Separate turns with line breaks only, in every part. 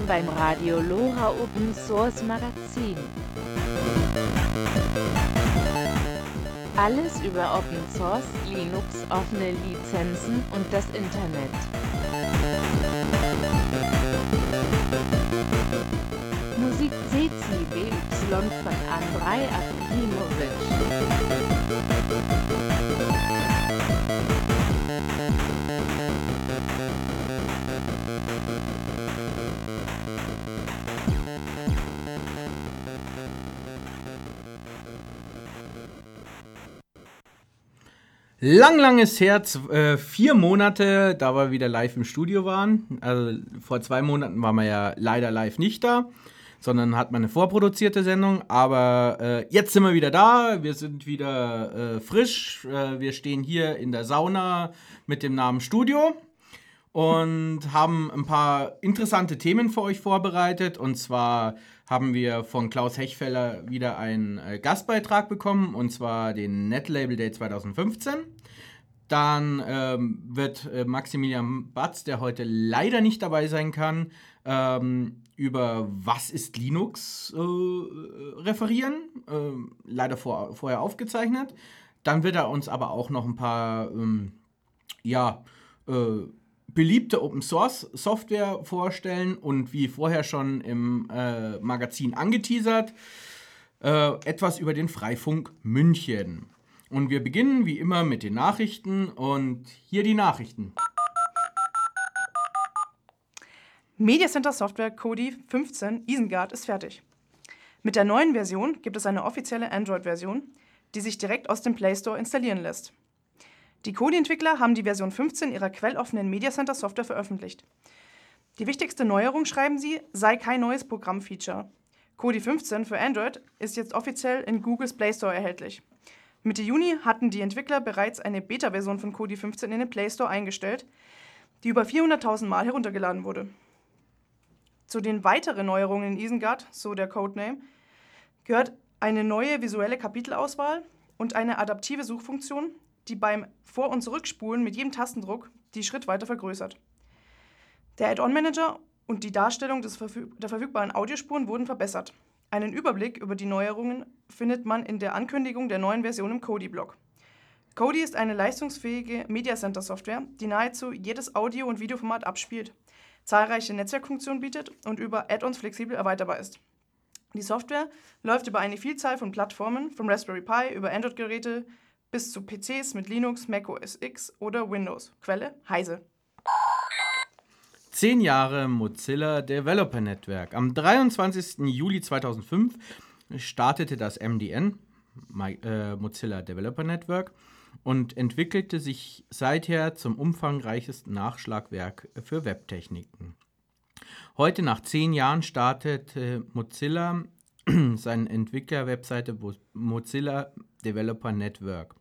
willkommen beim Radio LoRa Open Source Magazin. Alles über Open Source, Linux, offene Lizenzen und das Internet. Musik CCBY von Andrei Akimovic.
Lang ist her, 4 Monate, da wir wieder live im Studio waren. Also vor 2 Monaten waren wir ja leider live nicht da, sondern hatten wir eine vorproduzierte Sendung. Aber jetzt sind wir wieder da, wir sind wieder frisch. Wir stehen hier in der Sauna mit dem Namen Studio und haben ein paar interessante Themen für euch vorbereitet. Und zwar haben wir von Klaus Hechfeller wieder einen Gastbeitrag bekommen, und zwar den Netlabel Day 2015. Dann wird Maximilian Batz, der heute leider nicht dabei sein kann, über Was ist Linux referieren, leider vorher aufgezeichnet. Dann wird er uns aber auch noch ein paar beliebte Open-Source-Software vorstellen und wie vorher schon im Magazin angeteasert, etwas über den Freifunk München. Und wir beginnen wie immer mit den Nachrichten und hier die Nachrichten.
Media Center Software Kodi 15 Isengard ist fertig. Mit der neuen Version gibt es eine offizielle Android-Version, die sich direkt aus dem Play Store installieren lässt. Die Kodi-Entwickler haben die Version 15 ihrer quelloffenen Media Center Software veröffentlicht. Die wichtigste Neuerung, schreiben sie, sei kein neues Programmfeature. Kodi 15 für Android ist jetzt offiziell in Googles Play Store erhältlich. Mitte Juni hatten die Entwickler bereits eine Beta-Version von Kodi 15 in den Play Store eingestellt, die über 400.000 Mal heruntergeladen wurde. Zu den weiteren Neuerungen in Isengard, so der Codename, gehört eine neue visuelle Kapitelauswahl und eine adaptive Suchfunktion, die beim Vor- und Zurückspulen mit jedem Tastendruck die Schrittweite vergrößert. Der Add-on-Manager und die Darstellung der verfügbaren Audiospuren wurden verbessert. Einen Überblick über die Neuerungen findet man in der Ankündigung der neuen Version im Kodi-Blog. Kodi ist eine leistungsfähige Media Center Software, die nahezu jedes Audio- und Videoformat abspielt, zahlreiche Netzwerkfunktionen bietet und über Add-ons flexibel erweiterbar ist. Die Software läuft über eine Vielzahl von Plattformen, vom Raspberry Pi über Android-Geräte bis zu PCs mit Linux, Mac OS X oder Windows. Quelle: Heise.
10 Jahre Mozilla Developer Network. Am 23. Juli 2005 startete das MDN, Mozilla Developer Network, und entwickelte sich seither zum umfangreichsten Nachschlagwerk für Webtechniken. Heute, nach 10 Jahren, startet Mozilla seine Entwickler-Webseite Mozilla Developer Network.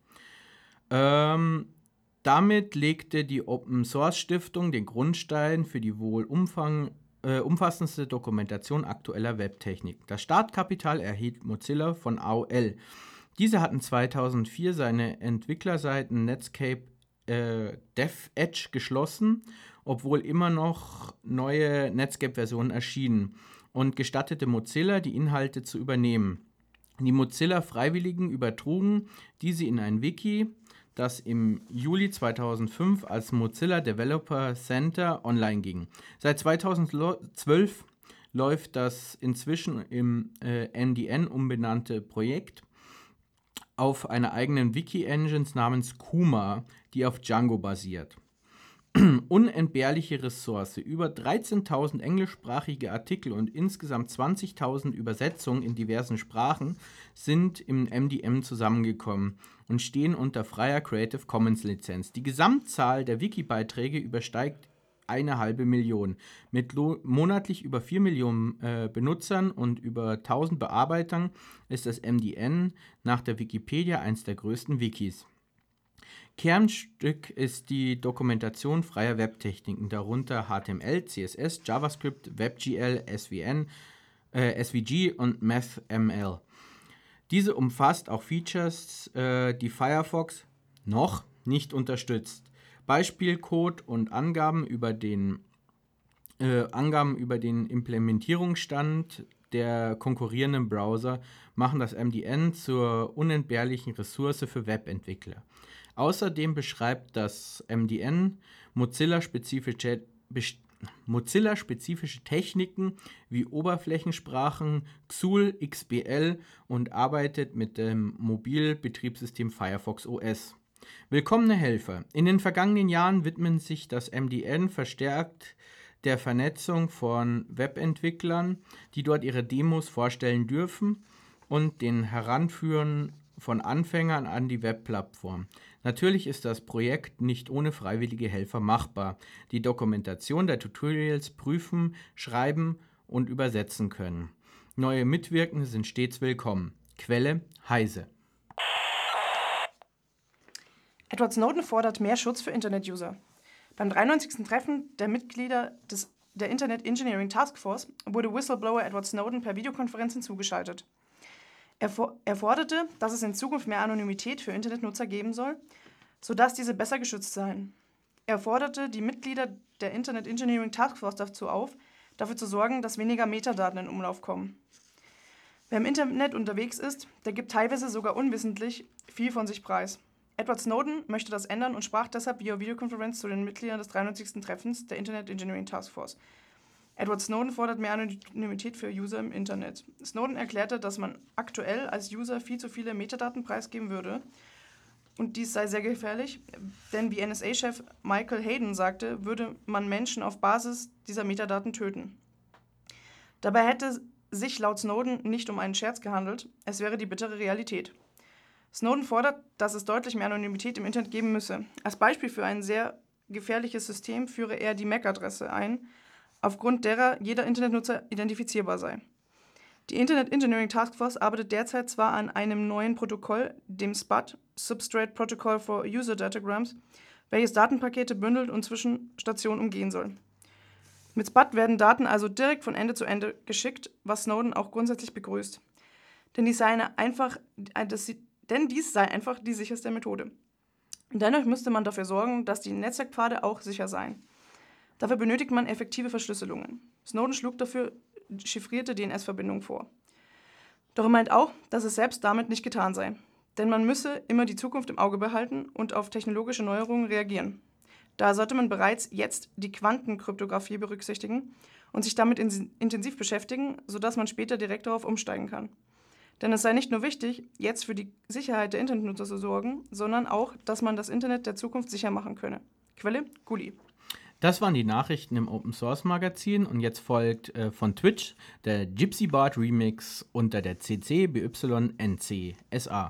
Damit legte die Open-Source-Stiftung den Grundstein für die wohl umfassendste Dokumentation aktueller Webtechnik. Das Startkapital erhielt Mozilla von AOL. Diese hatten 2004 seine Entwicklerseiten Netscape DevEdge geschlossen, obwohl immer noch neue Netscape-Versionen erschienen, und gestattete Mozilla, die Inhalte zu übernehmen. Die Mozilla-Freiwilligen übertrugen diese in ein Wiki, das im Juli 2005 als Mozilla Developer Center online ging. Seit 2012 läuft das inzwischen im MDN umbenannte Projekt auf einer eigenen Wiki-Engine namens Kuma, die auf Django basiert. Unentbehrliche Ressource. Über 13.000 englischsprachige Artikel und insgesamt 20.000 Übersetzungen in diversen Sprachen sind im MDM zusammengekommen und stehen unter freier Creative Commons Lizenz. Die Gesamtzahl der Wiki-Beiträge übersteigt 500.000. Mit monatlich über 4 Millionen Benutzern und über 1000 Bearbeitern ist das MDN nach der Wikipedia eines der größten Wikis. Kernstück ist die Dokumentation freier Webtechniken, darunter HTML, CSS, JavaScript, WebGL, SVG und MathML. Diese umfasst auch Features, die Firefox noch nicht unterstützt. Beispielcode und Angaben über den Angaben über den Implementierungsstand der konkurrierenden Browser machen das MDN zur unentbehrlichen Ressource für Webentwickler. Außerdem beschreibt das MDN Mozilla-spezifische Techniken wie Oberflächensprachen, XUL, XBL und arbeitet mit dem Mobilbetriebssystem Firefox OS. Willkommene Helfer. In den vergangenen Jahren widmen sich das MDN verstärkt der Vernetzung von Webentwicklern, die dort ihre Demos vorstellen dürfen, und den Heranführen von Anfängern an die Webplattform. Natürlich ist das Projekt nicht ohne freiwillige Helfer machbar, die Dokumentation der Tutorials prüfen, schreiben und übersetzen können. Neue Mitwirkende sind stets willkommen. Quelle: Heise.
Edward Snowden fordert mehr Schutz für Internet-User. Beim 93. Treffen der Mitglieder der Internet Engineering Task Force wurde Whistleblower Edward Snowden per Videokonferenz hinzugeschaltet. Er forderte, dass es in Zukunft mehr Anonymität für Internetnutzer geben soll, sodass diese besser geschützt seien. Er forderte die Mitglieder der Internet Engineering Task Force dazu auf, dafür zu sorgen, dass weniger Metadaten in Umlauf kommen. Wer im Internet unterwegs ist, der gibt teilweise sogar unwissentlich viel von sich preis. Edward Snowden möchte das ändern und sprach deshalb via Videokonferenz zu den Mitgliedern des 93. Treffens der Internet Engineering Task Force. Edward Snowden fordert mehr Anonymität für User im Internet. Snowden erklärte, dass man aktuell als User viel zu viele Metadaten preisgeben würde und dies sei sehr gefährlich, denn wie NSA-Chef Michael Hayden sagte, würde man Menschen auf Basis dieser Metadaten töten. Dabei hätte sich laut Snowden nicht um einen Scherz gehandelt, es wäre die bittere Realität. Snowden fordert, dass es deutlich mehr Anonymität im Internet geben müsse. Als Beispiel für ein sehr gefährliches System führe er die MAC-Adresse ein, aufgrund derer jeder Internetnutzer identifizierbar sei. Die Internet Engineering Task Force arbeitet derzeit zwar an einem neuen Protokoll, dem SPAD, Substrate Protocol for User Datagrams, welches Datenpakete bündelt und zwischen Stationen umgehen soll. Mit SPAD werden Daten also direkt von Ende zu Ende geschickt, was Snowden auch grundsätzlich begrüßt. Denn dies sei einfach die sicherste Methode. Dennoch müsste man dafür sorgen, dass die Netzwerkpfade auch sicher seien. Dafür benötigt man effektive Verschlüsselungen. Snowden schlug dafür chiffrierte DNS-Verbindungen vor. Doch er meint auch, dass es selbst damit nicht getan sei. Denn man müsse immer die Zukunft im Auge behalten und auf technologische Neuerungen reagieren. Daher sollte man bereits jetzt die Quantenkryptographie berücksichtigen und sich damit intensiv beschäftigen, sodass man später direkt darauf umsteigen kann. Denn es sei nicht nur wichtig, jetzt für die Sicherheit der Internetnutzer zu sorgen, sondern auch, dass man das Internet der Zukunft sicher machen könne. Quelle: Gulli.
Das waren die Nachrichten im Open Source Magazin und jetzt folgt von Twitch der Gypsy Bart Remix unter der CC BY-NC SA.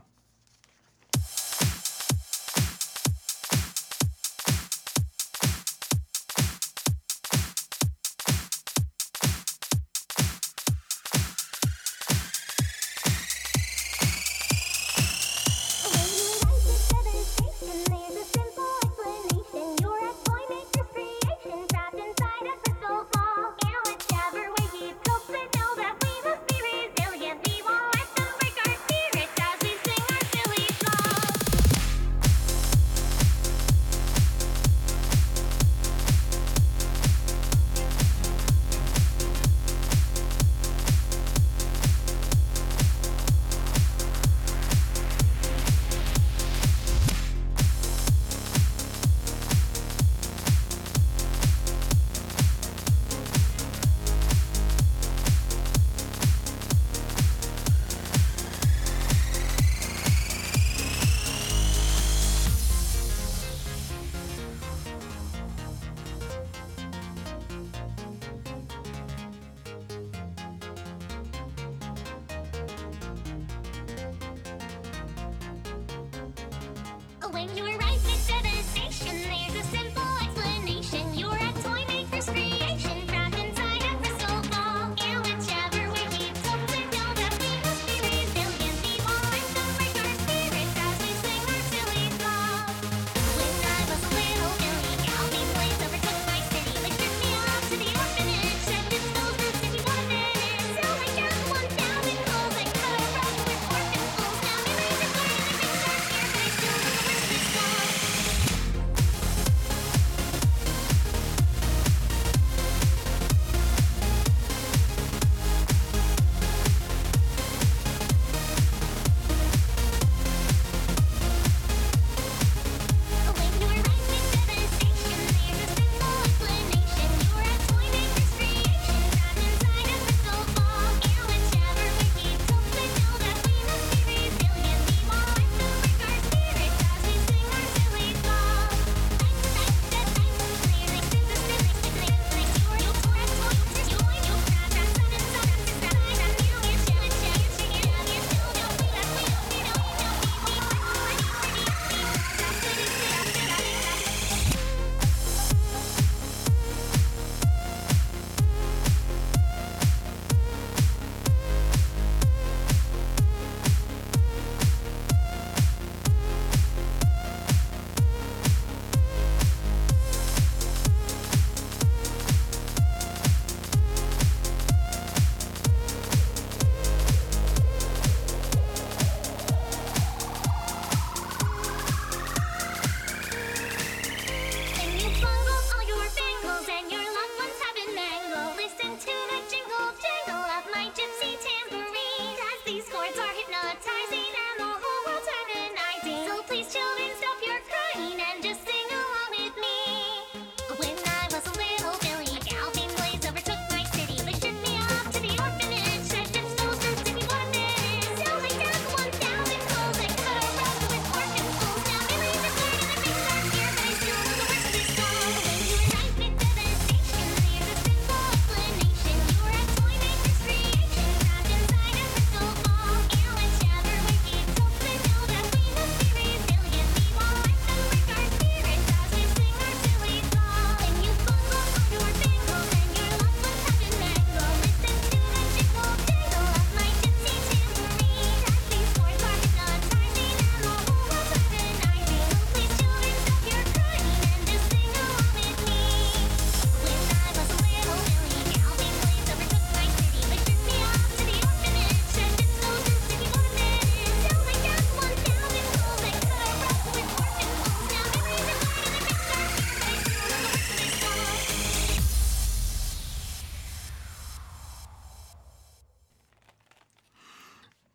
When you arrive at the station, there's a simple explanation. You're a toy maker's creation, trapped inside a crystal ball. And whichever way we tilt to know that we must be resilient, we won't let them break our spirits as we sing our silly song. When I was a little Billy, Alvin Blaze overtook my city. They stripped me off to the orphanage, said this those roots if you want to finish. So I jumped 1,000 holes and cut a rug with orphan fools. Now memories are blurry, they fix our fears, but I still know the worst is gone.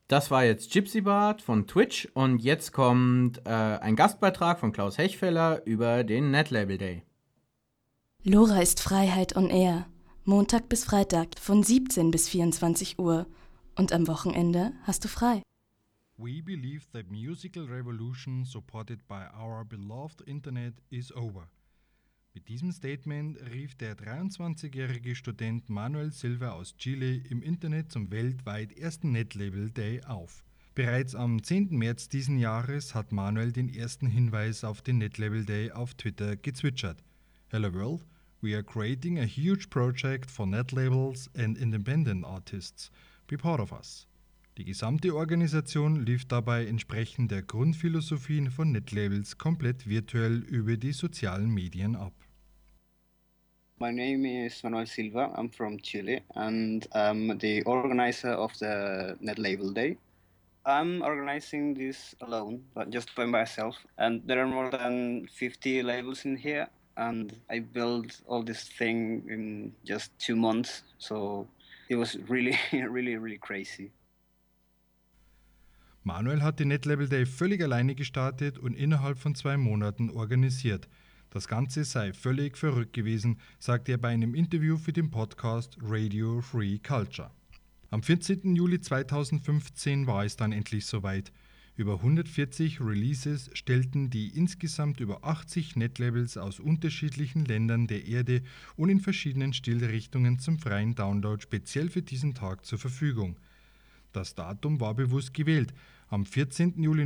Das war jetzt Gypsy Bart von Twitch und jetzt kommt ein Gastbeitrag von Klaus Hechfeller über den Netlabel Day.
Lora ist Freiheit on Air. Montag bis Freitag von 17 bis 24 Uhr. Und am Wochenende hast du frei.
We believe the musical revolution supported by our beloved Internet is over. Mit diesem Statement rief der 23-jährige Student Manuel Silva aus Chile im Internet zum weltweit ersten Netlabel Day auf. Bereits am 10. März diesen Jahres hat Manuel den ersten Hinweis auf den Netlabel Day auf Twitter gezwitschert. Hello world, we are creating a huge project for netlabels and independent artists. Be part of us. Die gesamte Organisation lief dabei entsprechend der Grundphilosophien von Netlabels komplett virtuell über die sozialen Medien ab.
My name is Manuel Silva. I'm from Chile and I'm the organizer of the Netlabel Day. I'm organizing this alone, but just by myself. And there are more than 50 labels in here. And I built all this thing in just 2 months. So it was really, really crazy.
Manuel hat den Netlabel Day völlig alleine gestartet und innerhalb von 2 Monaten organisiert. Das Ganze sei völlig verrückt gewesen, sagte er bei einem Interview für den Podcast Radio Free Culture. Am 14. Juli 2015 war es dann endlich soweit. Über 140 Releases stellten die insgesamt über 80 Netlabels aus unterschiedlichen Ländern der Erde und in verschiedenen Stilrichtungen zum freien Download speziell für diesen Tag zur Verfügung. Das Datum war bewusst gewählt. Am 14. Juli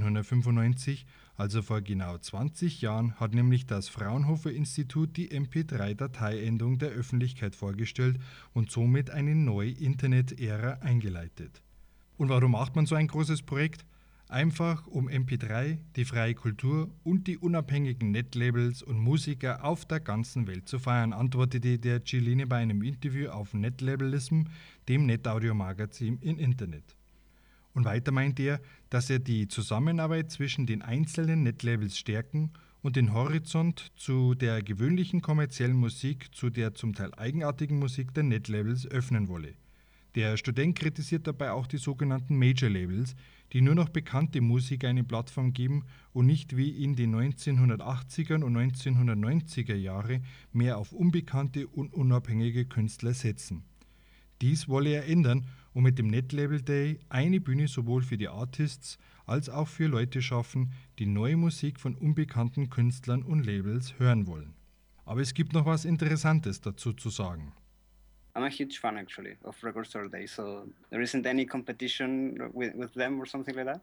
1995, also vor genau 20 Jahren, hat nämlich das Fraunhofer-Institut die MP3-Dateiendung der Öffentlichkeit vorgestellt und somit eine neue Internet-Ära eingeleitet. Und warum macht man so ein großes Projekt? Einfach um MP3, die freie Kultur und die unabhängigen Netlabels und Musiker auf der ganzen Welt zu feiern, antwortete der Chilene bei einem Interview auf Netlabelism, dem Netaudio-Magazin im Internet. Und weiter meint er, dass er die Zusammenarbeit zwischen den einzelnen Netlabels stärken und den Horizont zu der gewöhnlichen kommerziellen Musik zu der zum Teil eigenartigen Musik der Netlabels öffnen wolle. Der Student kritisiert dabei auch die sogenannten Major-Labels, die nur noch bekannte Musiker eine Plattform geben und nicht wie in den 1980er und 1990er Jahre mehr auf unbekannte und unabhängige Künstler setzen. Dies wolle er ändern und mit dem Netlabel Day eine Bühne sowohl für die Artists als auch für Leute schaffen, die neue Musik von unbekannten Künstlern und Labels hören wollen. Aber es gibt noch was Interessantes dazu zu sagen.
I'm a huge fan actually of Record Store Day, so there isn't any competition with them or something like that.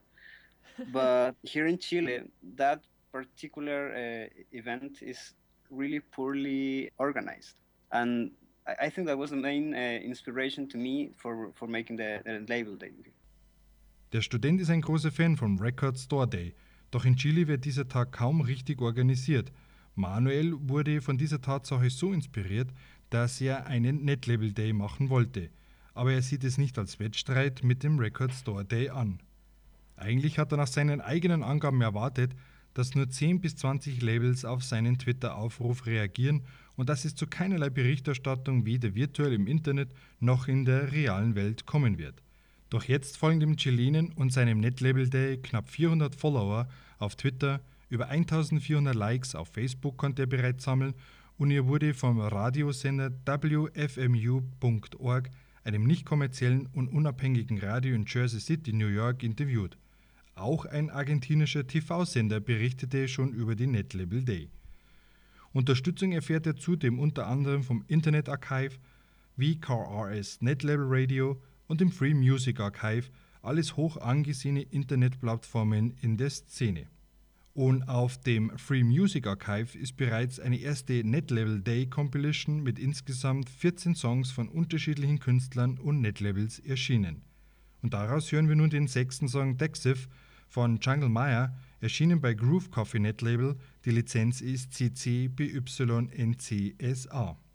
But here in Chile, that particular event is really poorly organized. And I think that was the main inspiration to me for making the Label Day.
Der Student ist ein großer Fan vom Record Store Day, doch in Chile wird dieser Tag kaum richtig organisiert. Manuel wurde von dieser Tatsache so inspiriert, dass er einen Netlabel Day machen wollte, aber er sieht es nicht als Wettstreit mit dem Record Store Day an. Eigentlich hat er nach seinen eigenen Angaben erwartet, dass nur 10 bis 20 Labels auf seinen Twitter-Aufruf reagieren und dass es zu keinerlei Berichterstattung weder virtuell im Internet noch in der realen Welt kommen wird. Doch jetzt folgen dem Chilenen und seinem Netlabel Day knapp 400 Follower auf Twitter, über 1400 Likes auf Facebook konnte er bereits sammeln und er wurde vom Radiosender WFMU.org, einem nicht kommerziellen und unabhängigen Radio in Jersey City, New York, interviewt. Auch ein argentinischer TV-Sender berichtete schon über den Netlabel Day. Unterstützung erfährt er zudem unter anderem vom Internet Archive, VKRS Netlabel Radio und dem Free Music Archive, alles hoch angesehene Internetplattformen in der Szene. Und auf dem Free Music Archive ist bereits eine erste Netlabel Day Compilation mit insgesamt 14 Songs von unterschiedlichen Künstlern und Netlabels erschienen. Und daraus hören wir nun den 6. Song Dexiv von Jungle Maya, erschienen bei Groove Coffee Netlabel. Die Lizenz ist CC BY NC SA.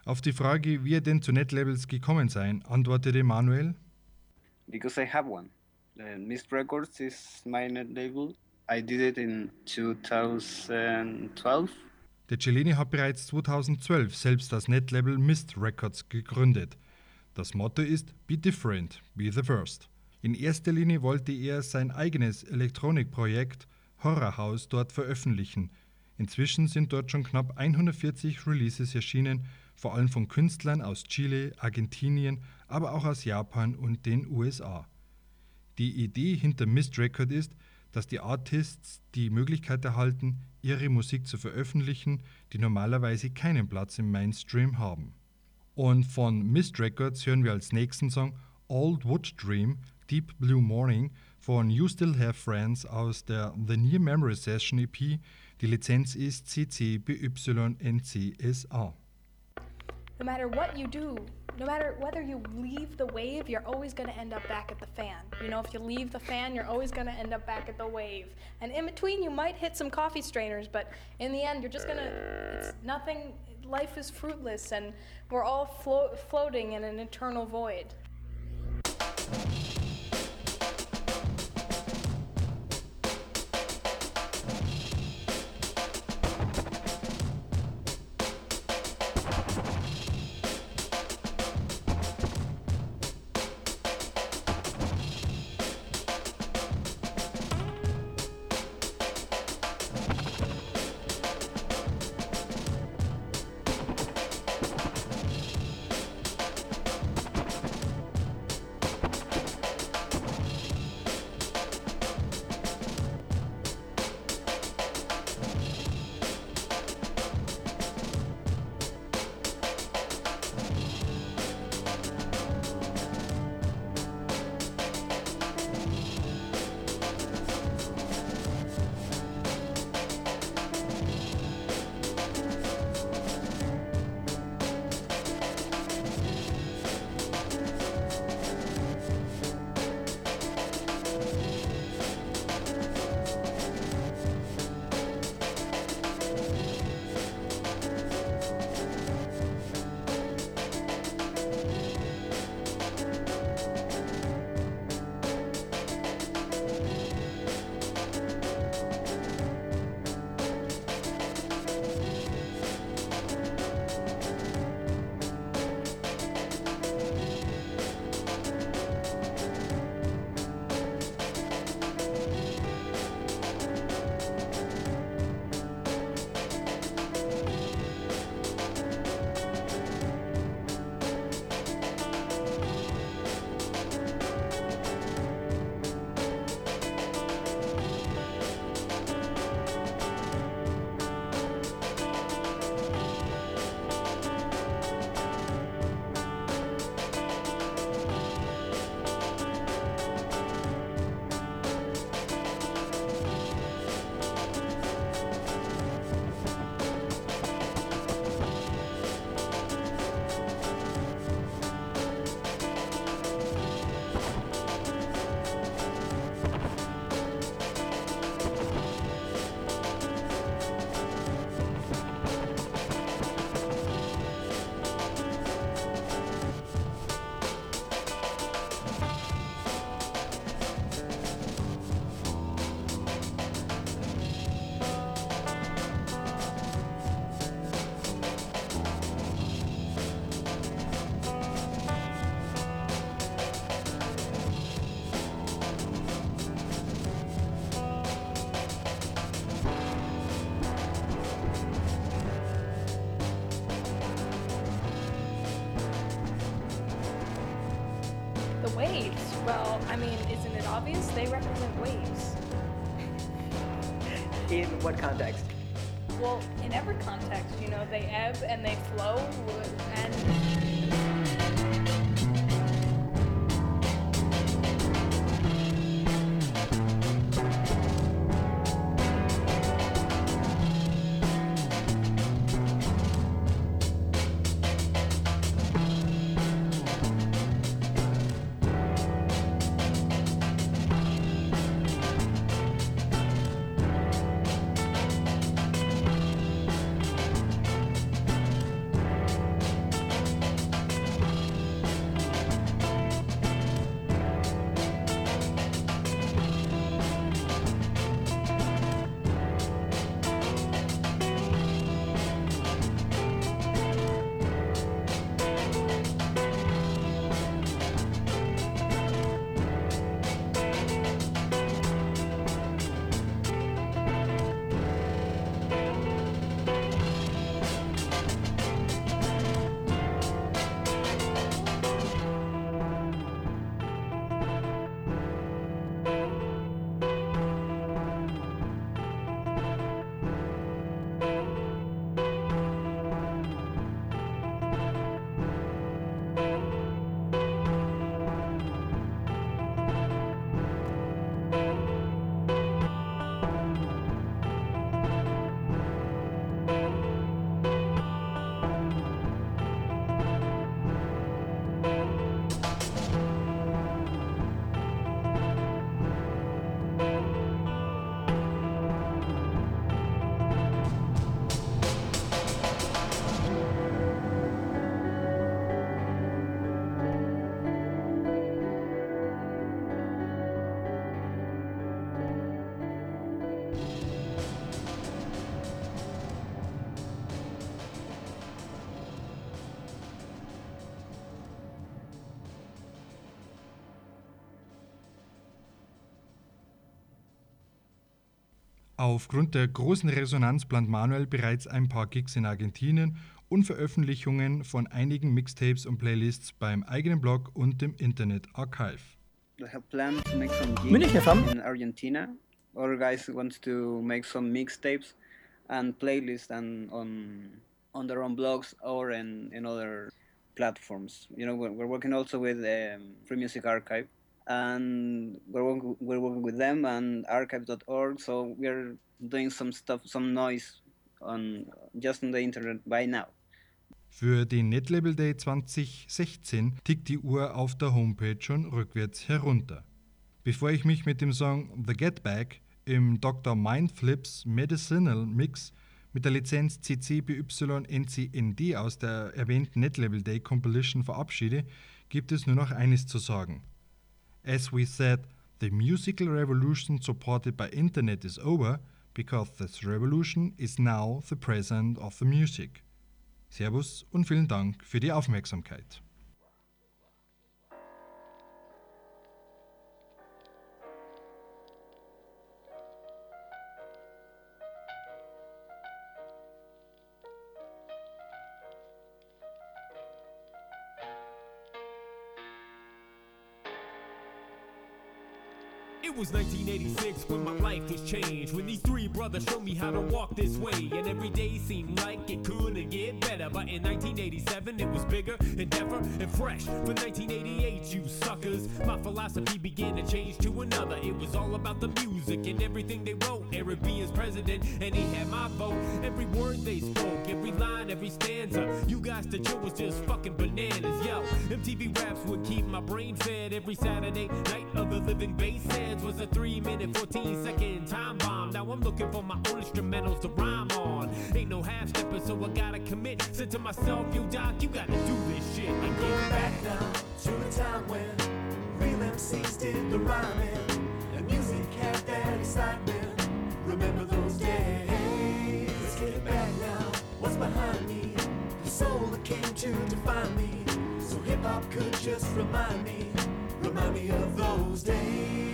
Auf die Frage, wie er denn zu Netlabels gekommen sei, antwortete Manuel:
Because I have one. Mist Records is my net label. I did it in 2012.
Der Cellini hat bereits 2012 selbst das Netlabel Mist Records gegründet. Das Motto ist Be Different, Be the First. In erster Linie wollte er sein eigenes Elektronikprojekt Horror House dort veröffentlichen. Inzwischen sind dort schon knapp 140 Releases erschienen, vor allem von Künstlern aus Chile, Argentinien, aber auch aus Japan und den USA. Die Idee hinter Mist Record ist, dass die Artists die Möglichkeit erhalten, ihre Musik zu veröffentlichen, die normalerweise keinen Platz im Mainstream haben. Und von Mist Records hören wir als nächsten Song Old Wood Dream, Deep Blue Morning von You Still Have Friends aus der The Near Memory Session EP. Die Lizenz ist CC BY NC-SA.
No matter what you do, no matter whether you leave the wave, you're always going to end up back at the fan. You know, if you leave the fan, you're always going to end up back at the wave. And in between, you might hit some coffee strainers, but in the end, you're just going to, it's nothing, life is fruitless, and we're all floating in an eternal void. The waves, well, I mean, isn't it obvious? They represent waves.
In what context?
Well, in every context, you know, they ebb and they flow, and
Aufgrund der großen Resonanz plant Manuel bereits ein paar Gigs in Argentinien und Veröffentlichungen von einigen Mixtapes und Playlists beim eigenen Blog und dem Internet Archive.
I have planned to make some
Munich
gigs
FM.
in Argentina. Other guys want to make some mixtapes and playlists and on their own blogs or in other platforms. You know, we're working also with Free Music Archive, and we're working with them and archive.org. So we're doing some stuff, some noise just on the internet by now.
Für den Netlabel Day 2016 tickt die Uhr auf der Homepage schon rückwärts herunter. Bevor ich mich mit dem Song The Get Back im Dr. Mindflips Medicinal Mix mit der Lizenz CC BY NCND aus der erwähnten Netlabel Day Compilation verabschiede, gibt es nur noch eines zu sagen. As we said, the musical revolution supported by internet is over because this revolution is now the present of the music. Servus und vielen Dank für die Aufmerksamkeit.
It was 1986 when my life was changed, when these three brothers showed me how to walk this way, and every day seemed like it couldn't get better. But in 1987 it was bigger, endeavor, and fresh. For 1988, you suckers, my philosophy began to change to another. It was all about the music and everything they wrote. Eric B is president and he had my vote. Every word they spoke, every line, every stanza. You guys, the show was just fucking bananas, yo. MTV raps would keep my brain fed. Every Saturday night of the living bass heads was a 3-minute, 14-second time bomb. Now I'm looking for my own instrumentals to rhyme on. Ain't no half-stepping, so I gotta commit. Said to myself, yo, Doc, you gotta do this shit and get back
now to the time when real MCs did the rhyming and music had that excitement. Remember those days? Let's get it back now. What's behind me? The soul that came to define me. So hip-hop could just remind me of those days.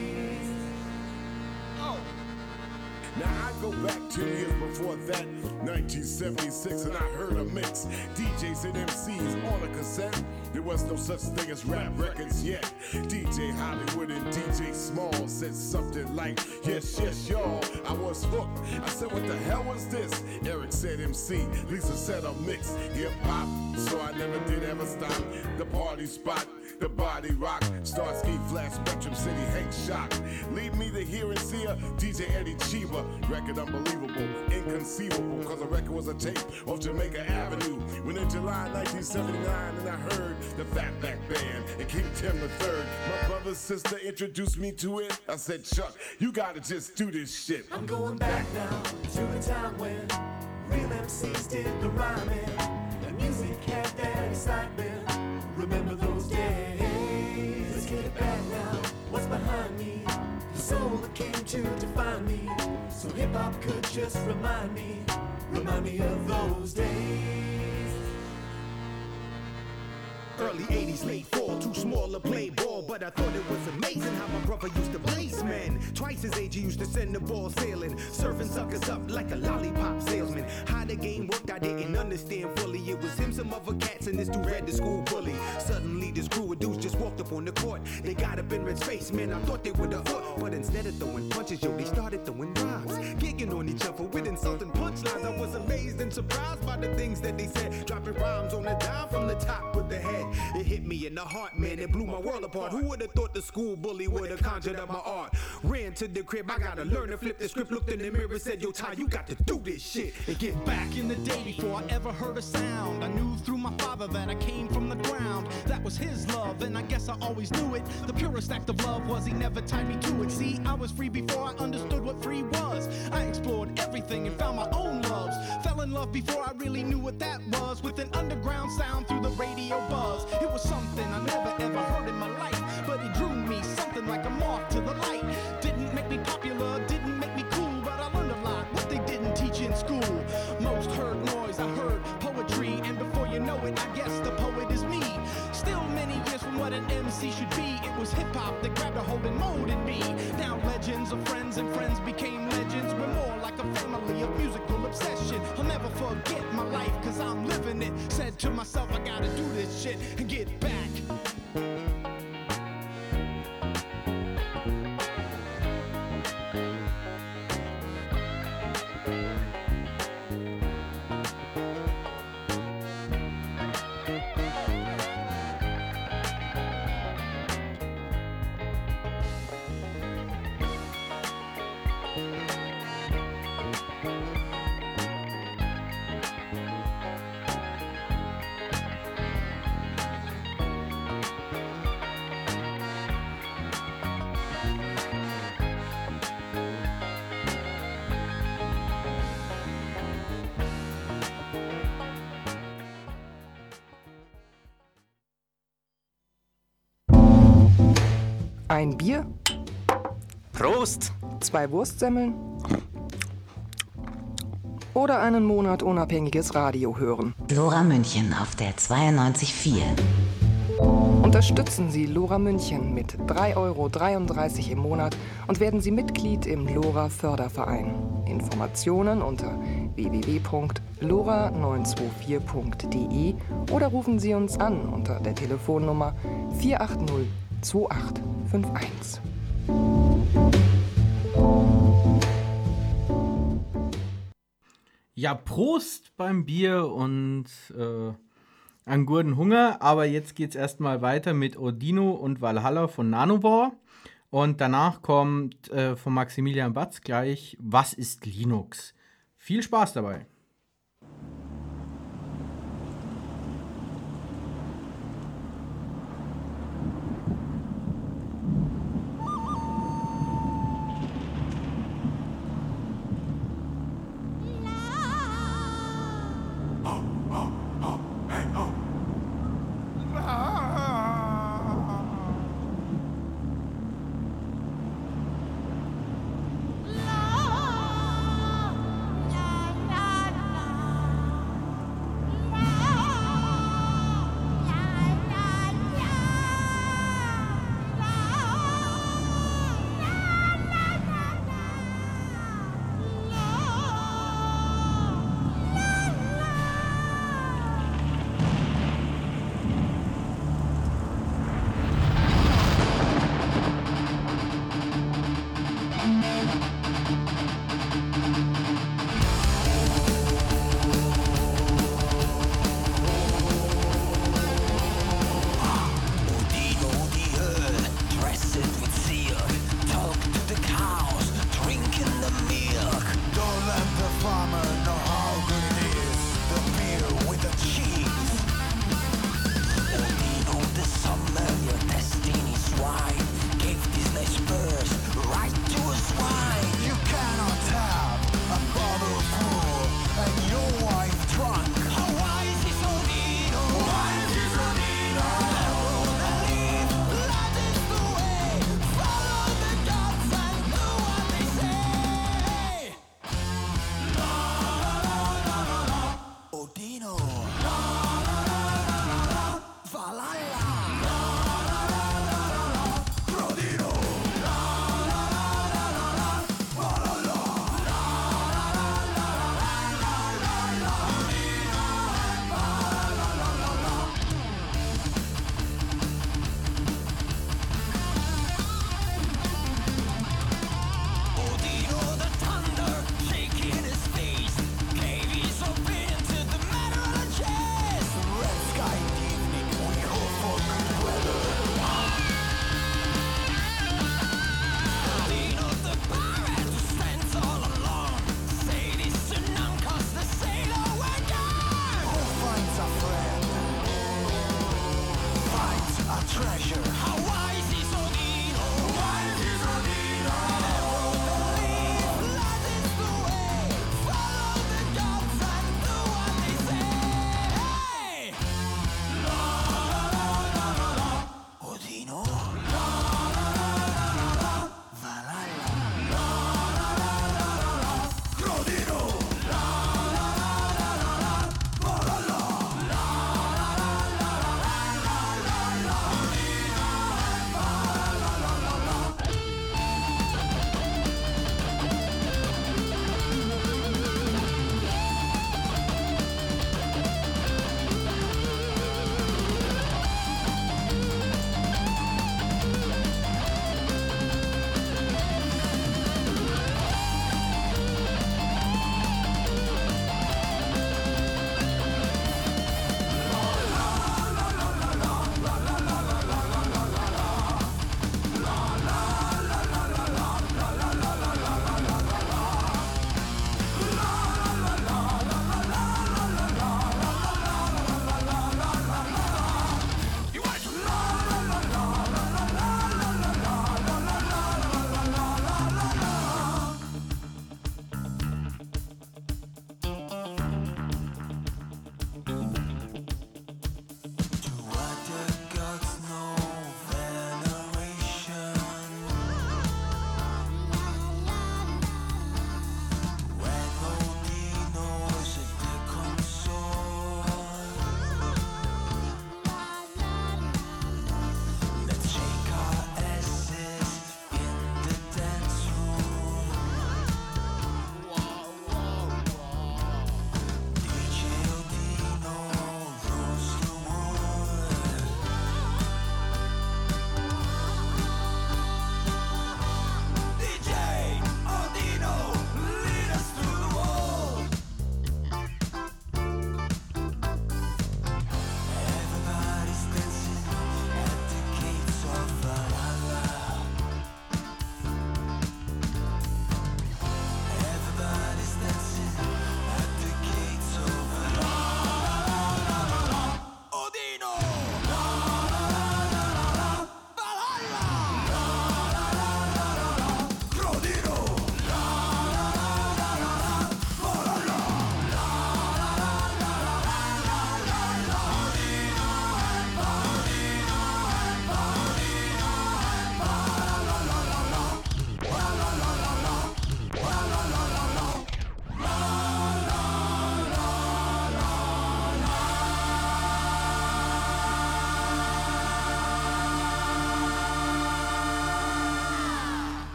Now I go back 2 years before that, 1976, and I heard a mix. DJs and MCs on a cassette. There was no such thing as rap records yet. DJ Hollywood and DJ Small said something like, yes, yes, y'all. I was hooked. I said, what the hell was this? Eric said MC. Lisa said a mix. Hip hop. So I never did ever stop. The party spot. The body rock, Starsky, Flash, Spectrum City, Hank Shock. Leave me to hear and see a DJ Eddie Chiba. Record unbelievable, inconceivable, cause the record was a tape off Jamaica Avenue. When in July 1979, and I heard the Fatback Band and King Tim III. My brother's sister introduced me to it. I said, Chuck, you gotta just do this shit.
I'm going back now to the time when real MCs did the rhyming and music had that excitement. Remember those days? Let's get it back now. What's behind me? The soul that came to define me. So hip-hop could just remind me of those days.
Early 80s, late fall, too small to play ball. But I thought it was amazing how my brother used to blaze men. Twice his age, he used to send the ball sailing, serving suckers up like a lollipop salesman. How the game worked, I didn't understand fully. It was him, some other cats, and this dude read the school bully. Suddenly, this crew of dudes just walked up on the court. They got up in Red's face, man, I thought they were the hook. But instead of throwing punches, yo, they started throwing rhymes. Gigging on each other with insulting punchlines. I was amazed and surprised by the things that they said. Dropping rhymes on the dime from the top of the head. It hit me in the heart, man, it blew my world apart. Who would've thought the school bully would've conjured up my art? Ran to the crib, I gotta learn to flip the script. Looked in the mirror, said, yo, Ty, you got to do this shit and get back.
Back in the day before I ever heard a sound, I knew through my father that I came from the ground. That was his love, and I guess I always knew it. The purest act of love was he never tied me to it. See, I was free before I understood what free was. I explored everything and found my own loves. Fell in love before I really knew what that was. With an underground sound through the radio buzz. It was something I never ever heard in my life, but it drew me something like a moth to the light. Didn't make me popular, didn't make me cool, but I learned a lot, what they didn't teach in school. Most heard noise, I heard poetry, and before you know it, I guess the poet is me. Still many years from what an MC should be, it was hip-hop that grabbed a hold and molded me. Now legends of friends and friends became legends. We're more
Ein Bier?
Prost!
2 Wurstsemmeln? Oder einen Monat unabhängiges Radio hören?
Lora München auf der 92.4.
Unterstützen Sie Lora München mit 3,33 € im Monat und werden Sie Mitglied im Lora Förderverein. Informationen unter www.lora924.de oder rufen Sie uns an unter der Telefonnummer 480 2851.
Ja, Prost beim Bier und einen guten Hunger. Aber jetzt geht's erstmal weiter mit Odino und Valhalla von Nanobor. Und danach kommt von Maximilian Batz gleich Was ist Linux? Viel Spaß dabei.
La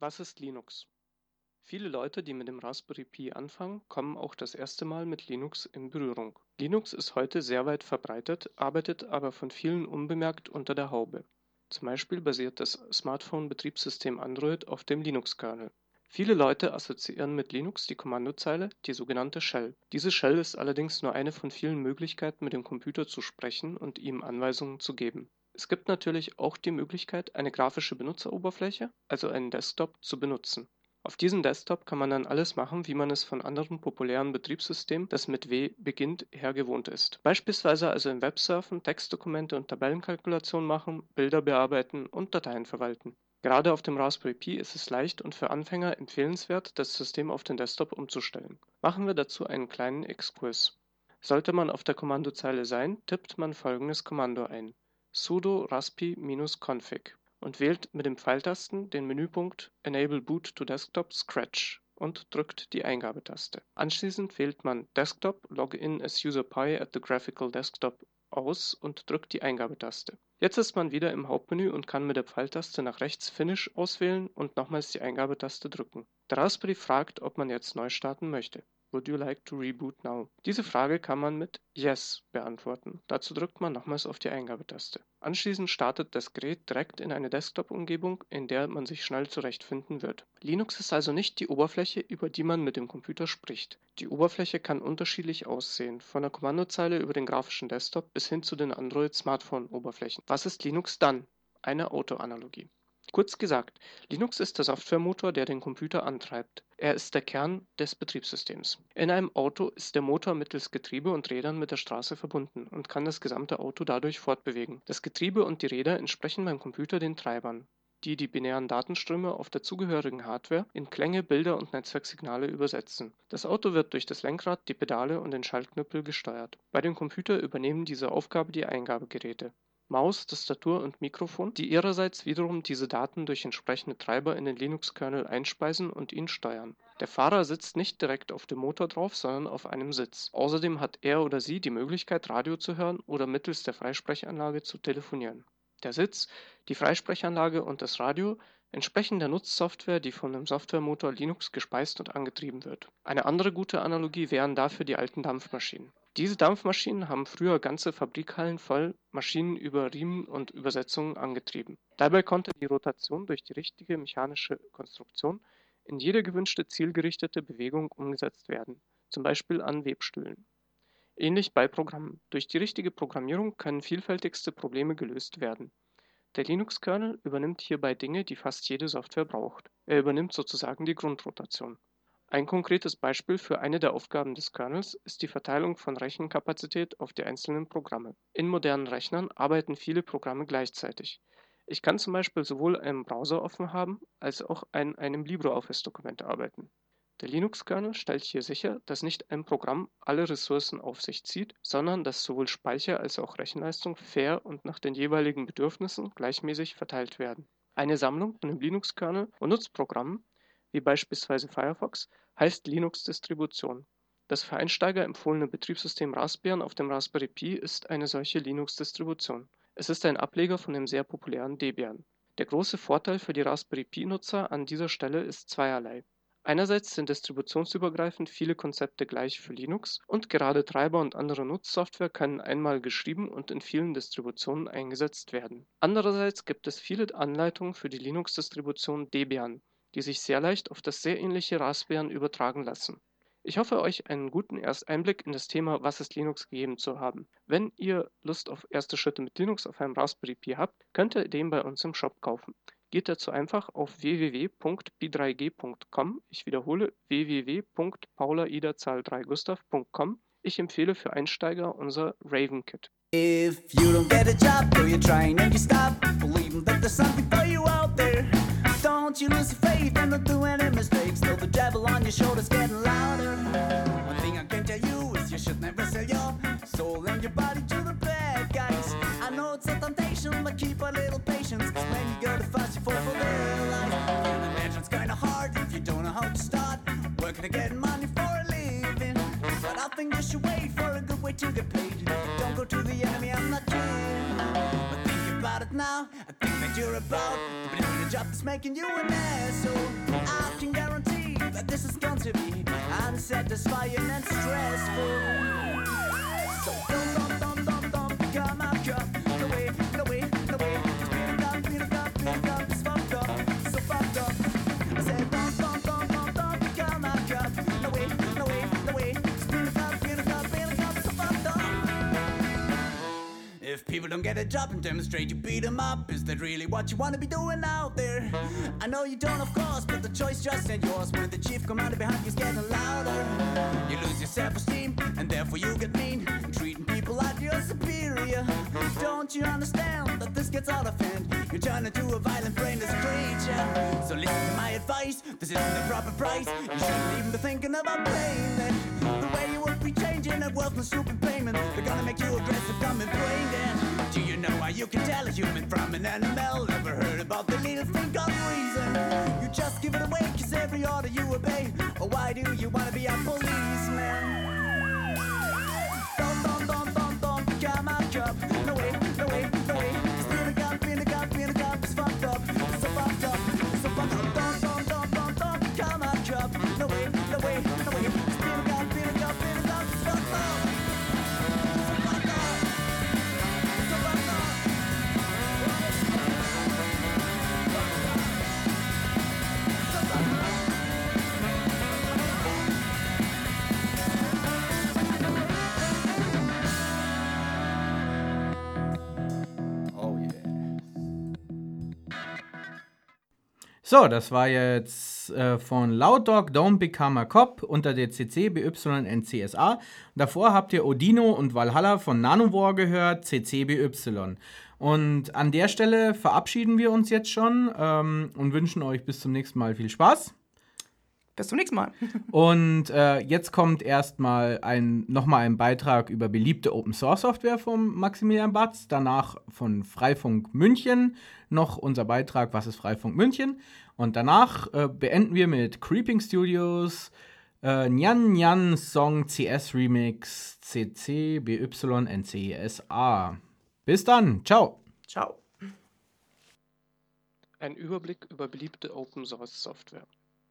Was ist Linux? Viele Leute, die mit dem Raspberry Pi anfangen, kommen auch das erste Mal mit Linux in Berührung. Linux ist heute sehr weit verbreitet, arbeitet aber von vielen unbemerkt unter der Haube. Zum Beispiel basiert das Smartphone-Betriebssystem Android auf dem Linux-Kernel. Viele Leute assoziieren mit Linux die Kommandozeile, die sogenannte Shell. Diese Shell ist allerdings nur eine von vielen Möglichkeiten, mit dem Computer zu sprechen und ihm Anweisungen zu geben. Es gibt natürlich auch die Möglichkeit, eine grafische Benutzeroberfläche, also einen Desktop, zu benutzen. Auf diesem Desktop kann man dann alles machen, wie man es von anderen populären Betriebssystemen, das mit W beginnt, her gewohnt ist. Beispielsweise also im Web surfen, Textdokumente und Tabellenkalkulationen machen, Bilder bearbeiten und Dateien verwalten. Gerade auf dem Raspberry Pi ist es leicht und für Anfänger empfehlenswert, das System auf den Desktop umzustellen. Machen wir dazu einen kleinen Exkurs. Sollte man auf der Kommandozeile sein, tippt man folgendes Kommando ein: sudo raspi-config und wählt mit den Pfeiltasten den Menüpunkt Enable Boot to Desktop Scratch und drückt die Eingabetaste. Anschließend wählt man Desktop Login as User Pi at the Graphical Desktop aus und drückt die Eingabetaste. Jetzt ist man wieder im Hauptmenü und kann mit der Pfeiltaste nach rechts Finish auswählen und nochmals die Eingabetaste drücken. Der Raspberry fragt, ob man jetzt neu starten möchte. Would you like to reboot now? Diese Frage kann man mit Yes beantworten. Dazu drückt man nochmals auf die Eingabetaste. Anschließend startet das Gerät direkt in eine Desktop-Umgebung, in der man sich schnell zurechtfinden wird. Linux ist also nicht die Oberfläche, über die man mit dem Computer spricht. Die Oberfläche kann unterschiedlich aussehen, von der Kommandozeile über den grafischen Desktop bis hin zu den Android-Smartphone-Oberflächen. Was ist Linux dann? Eine Autoanalogie. Kurz gesagt, Linux ist der Softwaremotor, der den Computer antreibt. Er ist der Kern des Betriebssystems. In einem Auto ist der Motor mittels Getriebe und Rädern mit der Straße verbunden und kann das gesamte Auto dadurch fortbewegen. Das Getriebe und die Räder entsprechen beim Computer den Treibern, die die binären Datenströme auf der zugehörigen Hardware in Klänge, Bilder und Netzwerksignale übersetzen. Das Auto wird durch das Lenkrad, die Pedale und den Schaltknüppel gesteuert. Bei dem Computer übernehmen diese Aufgabe die Eingabegeräte: Maus, Tastatur und Mikrofon, die ihrerseits wiederum diese Daten durch entsprechende Treiber in den Linux-Kernel einspeisen und ihn steuern. Der Fahrer sitzt nicht direkt auf dem Motor drauf, sondern auf einem Sitz. Außerdem hat er oder sie die Möglichkeit, Radio zu hören oder mittels der Freisprechanlage zu telefonieren. Der Sitz, die Freisprechanlage und das Radio entsprechen der Nutzsoftware, die von dem Softwaremotor Linux gespeist und angetrieben wird. Eine andere gute Analogie wären dafür die alten Dampfmaschinen. Diese Dampfmaschinen haben früher ganze Fabrikhallen voll Maschinen über Riemen und Übersetzungen angetrieben. Dabei konnte die Rotation durch die richtige mechanische Konstruktion in jede gewünschte zielgerichtete Bewegung umgesetzt werden, zum Beispiel an Webstühlen. Ähnlich bei Programmen. Durch die richtige Programmierung können vielfältigste Probleme gelöst werden. Der Linux-Kernel übernimmt hierbei Dinge, die fast jede Software braucht. Er übernimmt sozusagen die Grundrotation. Ein konkretes Beispiel für eine der Aufgaben des Kernels ist die Verteilung von Rechenkapazität auf die einzelnen Programme. In modernen Rechnern arbeiten viele Programme gleichzeitig. Ich kann zum Beispiel sowohl einen Browser offen haben, als auch an einem LibreOffice-Dokument arbeiten. Der Linux-Kernel stellt hier sicher, dass nicht ein Programm alle Ressourcen auf sich zieht, sondern dass sowohl Speicher als auch Rechenleistung fair und nach den jeweiligen Bedürfnissen gleichmäßig verteilt werden. Eine Sammlung von dem Linux-Kernel und Nutzprogrammen, wie beispielsweise Firefox, heißt Linux-Distribution. Das für Einsteiger empfohlene Betriebssystem Raspbian auf dem Raspberry Pi ist eine solche Linux-Distribution. Es ist ein Ableger von dem sehr populären Debian. Der große Vorteil für die Raspberry Pi-Nutzer an dieser Stelle ist zweierlei. Einerseits sind distributionsübergreifend viele Konzepte gleich für Linux und gerade Treiber und andere Nutzsoftware können einmal geschrieben und in vielen Distributionen eingesetzt werden. Andererseits gibt es viele Anleitungen für die Linux-Distribution Debian, die sich sehr leicht auf das sehr ähnliche Raspbian übertragen lassen. Ich hoffe, euch einen guten Ersteinblick in das Thema Was ist Linux gegeben zu haben. Wenn ihr Lust auf erste Schritte mit Linux auf einem Raspberry Pi habt, könnt ihr den bei uns im Shop kaufen. Geht dazu einfach auf www.pi3g.com. Ich wiederhole www.paulaida-3gustav.com. Ich empfehle für Einsteiger unser Raven Kit.
If you don't get a job, or you're trying and you stop believing that there's something for you out there, don't you lose your faith and don't do any mistakes. Though the devil on your shoulder's getting louder. One thing I can tell you is you should never sell your soul and your body to the bad guys. I know it's a temptation, but keep a little patience, cause when you go to fast, you fall for their life. And imagine it's kinda hard if you don't know how to start working to get money for a living. But I think you should wait for a good way to get paid. Don't go to the enemy, I'm not kidding. But think about it now, I think that you're about to be doing it job that's making you an asshole. I can guarantee that this is going to be unsatisfying and stressful. So don't become a cop. No way, no way, no way. Being a cop is fucked up, so fucked up. I said don't become a cop. No way, no way, no way. Being a cop is so fucked up. If people don't get a job and demonstrate, you beat them up. Is that really what you want to be doing out there? I know you don't, of course, but the choice just ain't yours. When the chief commander behind you's getting louder, you lose your self-esteem, and therefore you get mean, treating people like you're superior. Don't you understand that this gets out of hand? You're turning into a violent, brainless creature. So listen to my advice, this isn't the proper price. You shouldn't even be thinking about paying it. The way you would be changing that worthless stupid payment. They're gonna make you aggressive, dumb and brain dead. Do you know how you can tell a human from an animal? Never heard about the little thing called reason. You just give it away, cause every order you obey. Or why do you wanna be a policeman? Don't become a cop. No way, no way, no way. Just being a cop is fucked up. So fucked up, so fucked up. Don't become a cop. No way, no way, no way. Just being a cop is fucked up. So fucked up. So fucked up.
So, das war jetzt von Loud Dog Don't Become a Cop unter der CC BY NCSA. Davor habt ihr Odino und Valhalla von Nanowar gehört, CC BY. Und an der Stelle verabschieden wir uns jetzt schon und wünschen euch bis zum nächsten Mal viel Spaß.
Bis zum nächsten Mal.
Und jetzt kommt erstmal nochmal ein Beitrag über beliebte Open-Source-Software von Maximilian Batz. Danach von Freifunk München noch unser Beitrag, was ist Freifunk München? Und danach beenden wir mit Creeping Studios, Nyan Nyan Song CS Remix, CC BY NCSA. Bis dann, ciao.
Ciao.
Ein Überblick über beliebte Open-Source-Software.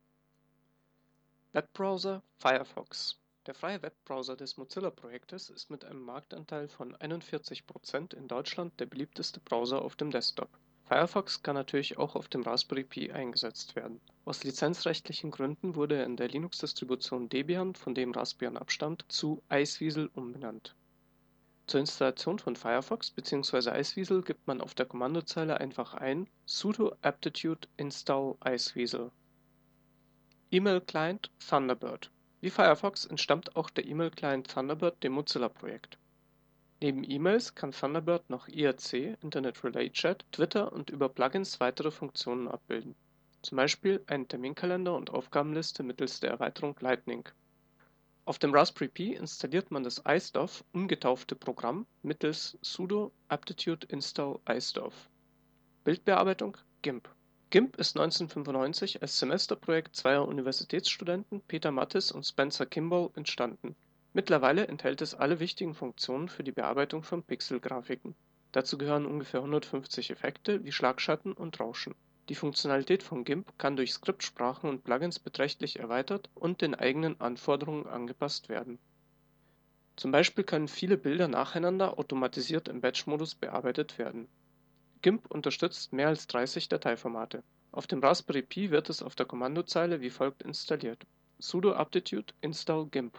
Webbrowser Firefox. Der freie Webbrowser des Mozilla-Projektes ist mit einem Marktanteil von 41% in Deutschland der beliebteste Browser auf dem Desktop. Firefox kann natürlich auch auf dem Raspberry Pi eingesetzt werden. Aus lizenzrechtlichen Gründen wurde er in der Linux-Distribution Debian, von dem Raspbian abstammt, zu Iceweasel umbenannt. Zur Installation von Firefox bzw. Iceweasel gibt man auf der Kommandozeile einfach ein sudo aptitude install Iceweasel. E-Mail-Client Thunderbird. Wie Firefox entstammt auch der E-Mail-Client Thunderbird dem Mozilla-Projekt. Neben E-Mails kann Thunderbird noch IRC, Internet Relay Chat, Twitter und über Plugins weitere Funktionen abbilden. Zum Beispiel einen Terminkalender und Aufgabenliste mittels der Erweiterung Lightning. Auf dem Raspberry Pi installiert man das iStuff umgetaufte Programm mittels sudo aptitude install iStuff. Bildbearbeitung GIMP. GIMP ist 1995 als Semesterprojekt zweier Universitätsstudenten Peter Mattis und Spencer Kimball entstanden. Mittlerweile enthält es alle wichtigen Funktionen für die Bearbeitung von Pixelgrafiken. Dazu gehören ungefähr 150 Effekte wie Schlagschatten und Rauschen. Die Funktionalität von GIMP kann durch Skriptsprachen und Plugins beträchtlich erweitert und den eigenen Anforderungen angepasst werden. Zum Beispiel können viele Bilder nacheinander automatisiert im Batch-Modus bearbeitet werden. GIMP unterstützt mehr als 30 Dateiformate. Auf dem Raspberry Pi wird es auf der Kommandozeile wie folgt installiert: sudo aptitude install GIMP.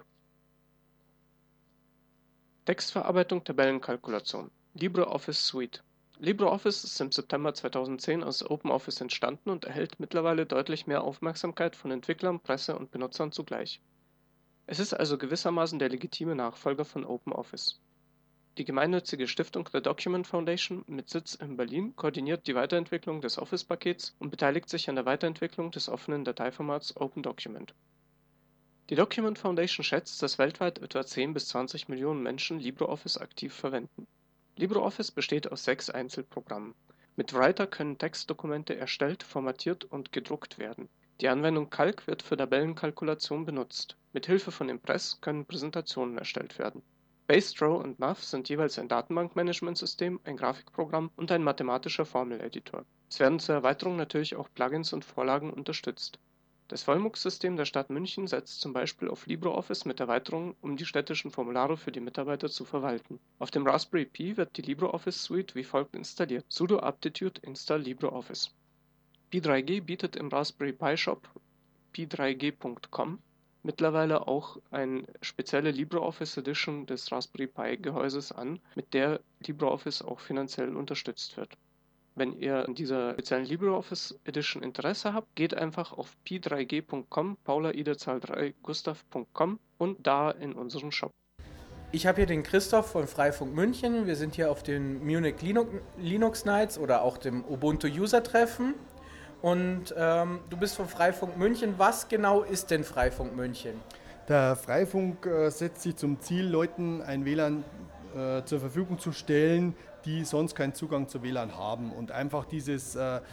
Textverarbeitung, Tabellenkalkulation. LibreOffice Suite. LibreOffice ist im September 2010 aus OpenOffice entstanden und erhält mittlerweile deutlich mehr Aufmerksamkeit von Entwicklern, Presse und Benutzern zugleich. Es ist also gewissermaßen der legitime Nachfolger von OpenOffice. Die gemeinnützige Stiftung The Document Foundation mit Sitz in Berlin koordiniert die Weiterentwicklung des Office-Pakets und beteiligt sich an der Weiterentwicklung des offenen Dateiformats OpenDocument. Die Document Foundation schätzt, dass weltweit etwa 10 bis 20 Millionen Menschen LibreOffice aktiv verwenden. LibreOffice besteht aus 6 Einzelprogrammen. Mit Writer können Textdokumente erstellt, formatiert und gedruckt werden. Die Anwendung Calc wird für Tabellenkalkulation benutzt. Mit Hilfe von Impress können Präsentationen erstellt werden. Base-Draw und Muff sind jeweils ein Datenbankmanagementsystem, ein Grafikprogramm und ein mathematischer Formeleditor. Es werden zur Erweiterung natürlich auch Plugins und Vorlagen unterstützt. Das Vollmux-System der Stadt München setzt zum Beispiel auf LibreOffice mit Erweiterungen, um die städtischen Formulare für die Mitarbeiter zu verwalten. Auf dem Raspberry Pi wird die LibreOffice Suite wie folgt installiert: sudo aptitude install LibreOffice. Pi3G bietet im Raspberry Pi Shop pi3g.com mittlerweile auch eine spezielle LibreOffice Edition des Raspberry Pi Gehäuses an, mit der LibreOffice auch finanziell unterstützt wird. Wenn ihr an dieser speziellen LibreOffice Edition Interesse habt, geht einfach auf pi3g.com, Paula Ida Zahl 3 Gustav.com und da in unseren Shop.
Ich habe hier den Christoph von Freifunk München. Wir sind hier auf den Munich Linux Nights oder auch dem Ubuntu User Treffen. Und du bist von Freifunk München. Was genau ist denn Freifunk München?
Der Freifunk setzt sich zum Ziel, Leuten ein WLAN zur Verfügung zu stellen, die sonst keinen Zugang zu WLAN haben. Und einfach der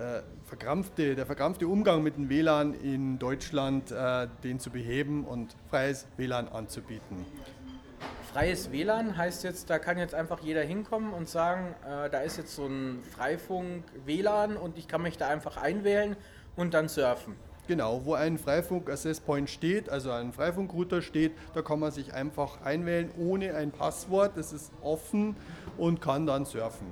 verkrampfte Umgang mit dem WLAN in Deutschland, den zu beheben und freies WLAN anzubieten.
Freies WLAN heißt jetzt, da kann jetzt einfach jeder hinkommen und sagen, da ist jetzt so ein Freifunk-WLAN und ich kann mich da einfach einwählen und dann surfen.
Genau, wo ein Freifunk-Access Point steht, also ein Freifunk-Router steht, da kann man sich einfach einwählen ohne ein Passwort. Das ist offen und kann dann surfen.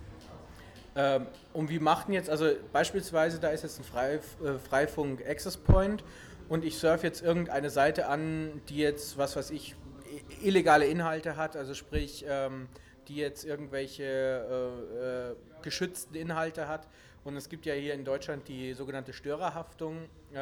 Und wie macht denn jetzt, also beispielsweise da ist jetzt ein Freifunk-Access Point und ich surfe jetzt irgendeine Seite an, die jetzt, was weiß ich, illegale Inhalte hat, also sprich, die jetzt irgendwelche geschützten Inhalte hat. Und es gibt ja hier in Deutschland die sogenannte Störerhaftung.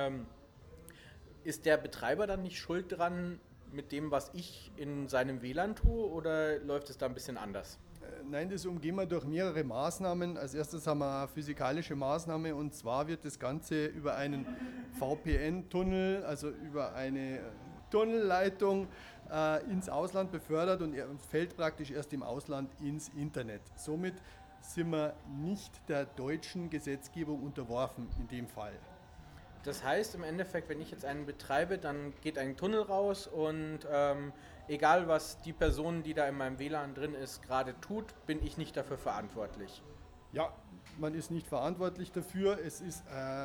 Ist der Betreiber dann nicht schuld dran mit dem, was ich in seinem WLAN tue, oder läuft es da ein bisschen anders?
Nein, das umgehen wir durch mehrere Maßnahmen. Als erstes haben wir eine physikalische Maßnahme, und zwar wird das Ganze über einen VPN-Tunnel, also über eine Tunnelleitung ins Ausland befördert und fällt praktisch erst im Ausland ins Internet. Somit sind wir nicht der deutschen Gesetzgebung unterworfen in dem Fall.
Das heißt im Endeffekt, wenn ich jetzt einen betreibe, dann geht ein Tunnel raus und egal was die Person, die da in meinem WLAN drin ist, gerade tut, bin ich nicht dafür verantwortlich.
Ja, man ist nicht verantwortlich dafür. Es ist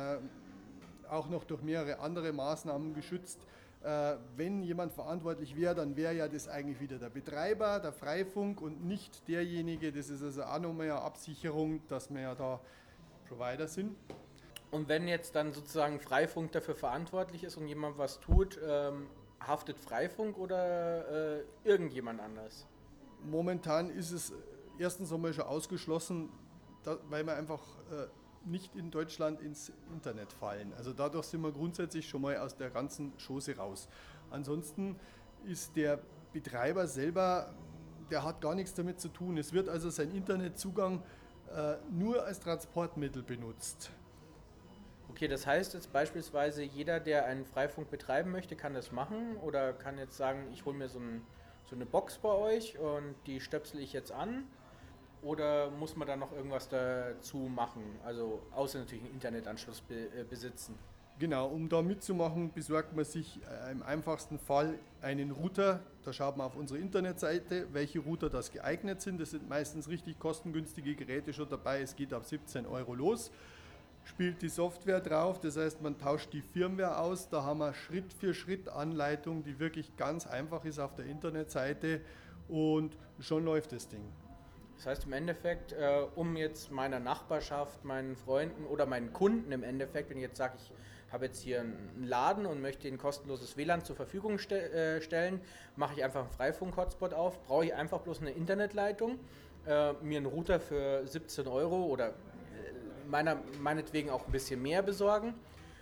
auch noch durch mehrere andere Maßnahmen geschützt. Wenn jemand verantwortlich wäre, dann wäre ja das eigentlich wieder der Betreiber, der Freifunk, und nicht derjenige. Das ist also auch nochmal eine Absicherung, dass wir ja da Provider sind.
Und wenn jetzt dann sozusagen Freifunk dafür verantwortlich ist und jemand was tut, haftet Freifunk oder irgendjemand anders?
Momentan ist es erstens einmal schon ausgeschlossen, weil wir einfach nicht in Deutschland ins Internet fallen. Also dadurch sind wir grundsätzlich schon mal aus der ganzen Chose raus. Ansonsten ist der Betreiber selber, der hat gar nichts damit zu tun. Es wird also sein Internetzugang nur als Transportmittel benutzt.
Okay, das heißt jetzt beispielsweise, jeder, der einen Freifunk betreiben möchte, kann das machen oder kann jetzt sagen, ich hole mir so eine Box bei euch und die stöpsel ich jetzt an. Oder muss man da noch irgendwas dazu machen, also außer natürlich einen Internetanschluss besitzen?
Genau, um da mitzumachen, besorgt man sich im einfachsten Fall einen Router. Da schaut man auf unsere Internetseite, welche Router das geeignet sind. Das sind meistens richtig kostengünstige Geräte schon dabei. Es geht ab 17 € los. Spielt die Software drauf, das heißt, man tauscht die Firmware aus. Da haben wir Schritt-für-Schritt-Anleitung, die wirklich ganz einfach ist auf der Internetseite, und schon läuft das Ding.
Das heißt im Endeffekt, um jetzt meiner Nachbarschaft, meinen Freunden oder meinen Kunden im Endeffekt, wenn ich jetzt sage, ich habe jetzt hier einen Laden und möchte ein kostenloses WLAN zur Verfügung stellen, mache ich einfach einen Freifunk-Hotspot auf, brauche ich einfach bloß eine Internetleitung, mir einen Router für 17 € oder meinetwegen auch ein bisschen mehr besorgen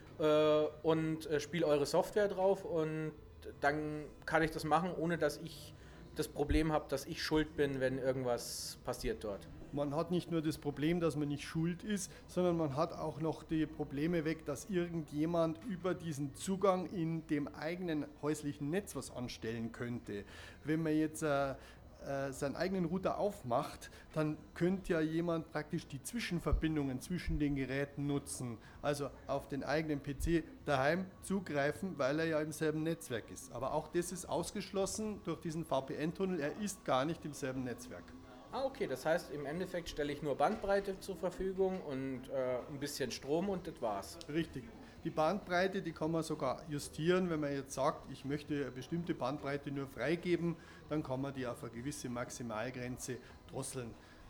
und spiele eure Software drauf, und dann kann ich das machen, ohne dass ich das Problem habe, dass ich schuld bin, wenn irgendwas passiert dort.
Man hat nicht nur das Problem, dass man nicht schuld ist, sondern man hat auch noch die Probleme weg, dass irgendjemand über diesen Zugang in dem eigenen häuslichen Netz was anstellen könnte. Wenn man jetzt seinen eigenen Router aufmacht, dann könnte ja jemand praktisch die Zwischenverbindungen zwischen den Geräten nutzen, also auf den eigenen PC daheim zugreifen, weil er ja im selben Netzwerk ist. Aber auch das ist ausgeschlossen durch diesen VPN-Tunnel, er ist gar nicht im selben Netzwerk.
Ah, okay, das heißt, im Endeffekt stelle ich nur Bandbreite zur Verfügung und ein bisschen Strom und das war's.
Richtig. Die Bandbreite, die kann man sogar justieren, wenn man jetzt sagt, ich möchte eine bestimmte Bandbreite nur freigeben, dann kann man die auf eine gewisse Maximalgrenze drosseln.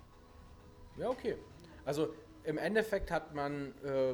Ja, okay. Also im Endeffekt hat man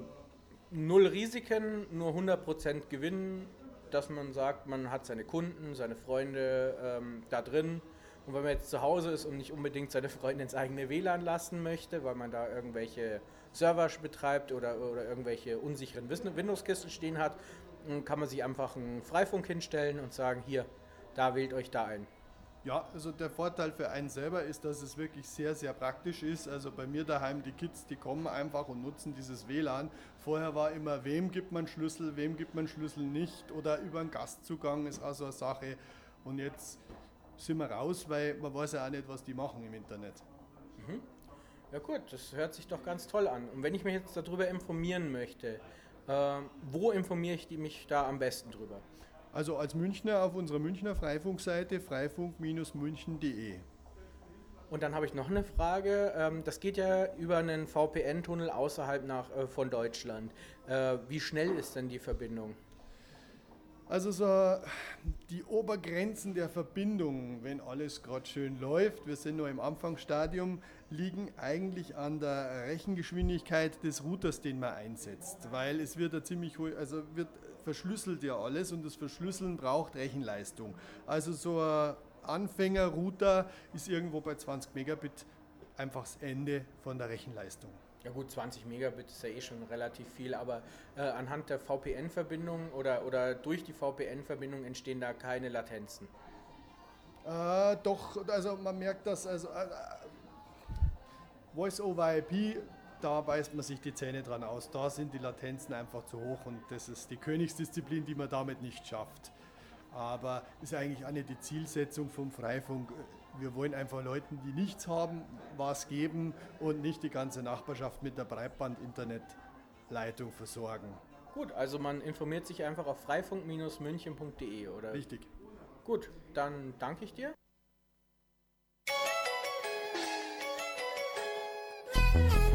null Risiken, nur 100% Gewinn, dass man sagt, man hat seine Kunden, seine Freunde da drin. Und wenn man jetzt zu Hause ist und nicht unbedingt seine Freunde ins eigene WLAN lassen möchte, weil man da irgendwelche Server betreibt oder irgendwelche unsicheren Windows-Kisten stehen hat, dann kann man sich einfach einen Freifunk hinstellen und sagen, hier, da wählt euch da ein.
Ja, also der Vorteil für einen selber ist, dass es wirklich sehr, sehr praktisch ist. Also bei mir daheim, die Kids, die kommen einfach und nutzen dieses WLAN. Vorher war immer, wem gibt man Schlüssel nicht oder über einen Gastzugang ist also eine Sache. Und jetzt sind wir raus, weil man weiß ja auch nicht, was die machen im Internet.
Mhm. Ja gut, das hört sich doch ganz toll an. Und wenn ich mich jetzt darüber informieren möchte, wo informiere ich mich da am besten drüber?
Also als Münchner auf unserer Münchner Freifunk-Seite freifunk-münchen.de.
Und dann habe ich noch eine Frage. Das geht ja über einen VPN-Tunnel außerhalb von Deutschland. Wie schnell ist denn die Verbindung?
Also so die Obergrenzen der Verbindung, wenn alles gerade schön läuft, wir sind noch im Anfangsstadium, liegen eigentlich an der Rechengeschwindigkeit des Routers, den man einsetzt, weil es wird wird verschlüsselt ja alles und das Verschlüsseln braucht Rechenleistung. Also so ein Anfänger-Router ist irgendwo bei 20 Megabit einfach das Ende von der Rechenleistung.
Ja gut, 20 Megabit ist ja eh schon relativ viel, aber anhand der VPN-Verbindung oder durch die VPN-Verbindung entstehen da keine Latenzen?
Doch, also man merkt das, Voice-over-IP, da beißt man sich die Zähne dran aus. Da sind die Latenzen einfach zu hoch und das ist die Königsdisziplin, die man damit nicht schafft. Aber ist eigentlich auch nicht die Zielsetzung vom Freifunk. Wir wollen einfach Leuten, die nichts haben, was geben und nicht die ganze Nachbarschaft mit der Breitband-Internetleitung versorgen.
Gut, also man informiert sich einfach auf freifunk-münchen.de, oder?
Richtig.
Gut, dann danke ich dir.